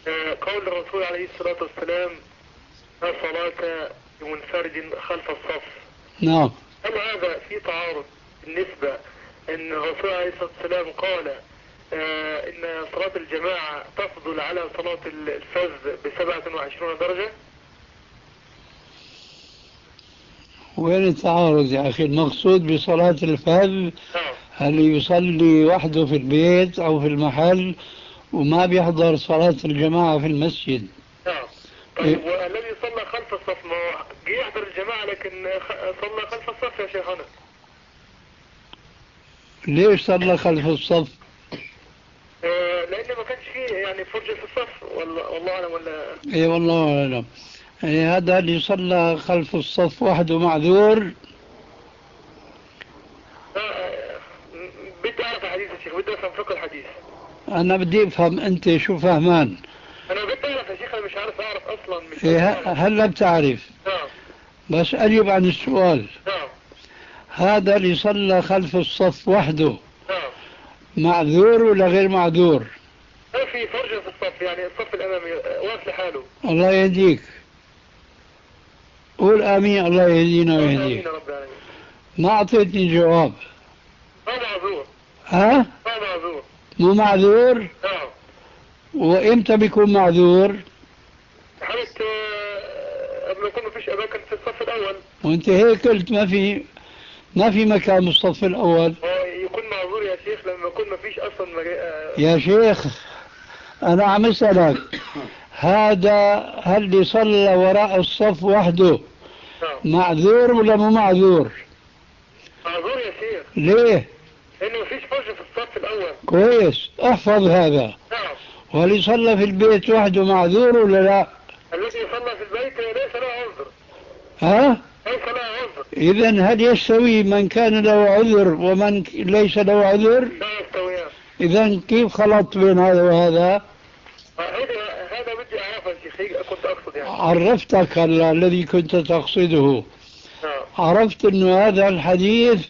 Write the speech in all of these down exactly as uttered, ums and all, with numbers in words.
قول الرسول عليه الصلاة والسلام: لا صلاة لمنفرد خلف الصف. نعم. هل هذا في تعارض بالنسبة ان الرسول عليه الصلاة والسلام قال آه ان صلاة الجماعة تفضل على صلاة الفذ بسبعة وعشرون درجة؟ وين التعارض يا أخي؟ المقصود بصلاة الفذ نعم. هل يصلي وحده في البيت أو في المحل وما بيحضر صلاة الجماعة في المسجد. نعم. طيب والذي صلى خلف الصف ما هو جه يحضر الجماعة لكن صلى خلف الصف يا شيخنا؟ ليش صلى خلف الصف؟ آه لأن ما كانش فيه يعني فرجة في الصف، والله والله أعلم. ولا اي والله أعلم. يعني هذا اللي صلى خلف الصف وحده معذور. آه بدي أعرف حديث يا شيخ، بدي أفهم فقه الحديث. أنا بدي أفهم أنت شو فهمان. أنا بدي أعرف يا شيخ، أنا مش عارف أعرف أصلا. مش إيه هلا بتعرف. نعم. بس أجب عن السؤال. نعم. هذا اللي صلى خلف الصف وحده نعم. معذور ولا غير معذور؟ ما في فرجة في الصف، يعني الصف الأمامي واقف لحاله. الله يهديك. قول آمين. الله يهدينا ويهديك. آمين يا رب العالمين. ما أعطيتني جواب. ما معذور. ها؟ ما معذور. مو معذور؟ نعم. وإمتى بيكون معذور؟ حالة قبل ما يكون ما فيش أماكن في الصف الأول. وأنت هيك قلت ما في ما في مكان بالصف الأول. يكون معذور يا شيخ لما يكون ما فيش أصلا مجا... يا شيخ أنا عم أسألك هذا هل اللي صلى وراء الصف وحده معذور ولا مو معذور؟ معذور يا شيخ. ليه؟ لأنه ما فيش فرجة في الصف الأول. كويس احفظ هذا. نعم. واللي صلى في البيت وحده معذور ولا لا؟ الذي صلى في البيت ليس له عذر. ها؟ ليس له عذر. إذن هل يستوي من كان له عذر ومن ليس له عذر؟ لا يستويان. إذن كيف خلط بين هذا وهذا؟ هذا هذا بدي أعرفه يا شيخ، كنت أقصد يعني. عرفتك هلا الذي كنت تقصده. نعم. عرفت إنه هذا الحديث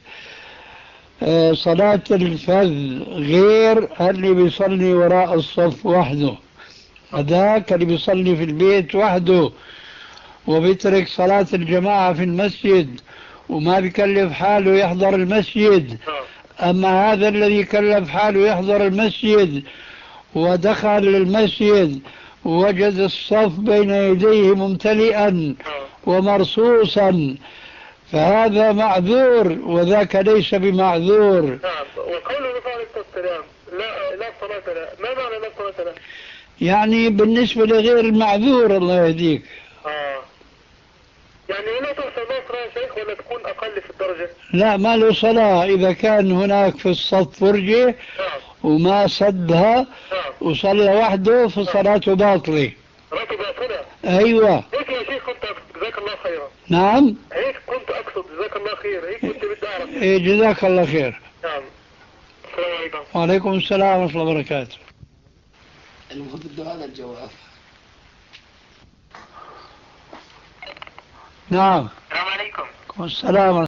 صلاة الفذ غير اللي بيصلي وراء الصف وحده. هذاك اللي بيصلي في البيت وحده وبيترك صلاة الجماعة في المسجد وما بيكلف حاله يحضر المسجد. أما هذا الذي كلف حاله يحضر المسجد ودخل المسجد ووجد الصف بين يديه ممتلئا ومرصوصا فهذا معذور وذاك ليس بمعذور. نعم. وقول النبي عليه الصلاة والسلام لا لا صلاة له، ما معنى لا صلاة له؟ يعني بالنسبة لغير المعذور الله يهديك. آه. يعني لا تحسب نصر يا شيخ ولا تكون أقل في الدرجة؟ لا ما له صلاة إذا كان هناك في الصف فرجة. نعم. وما سدها. نعم. وصلى وحده فصلاته باطلة. صلاته باطلة؟ أيوة. هيك يا شيخ كنت أقصد، جزاك الله خيرا. نعم. هيك كنت أقصد، جزاك الله خير. هيك كنت بدي أعرف. إيه جزاك الله خير. نعم. السلام عليكم. وعليكم السلام ورحمة الله وبركاته. المهم بده هذا الجواب. نعم. السلام عليكم. السلام.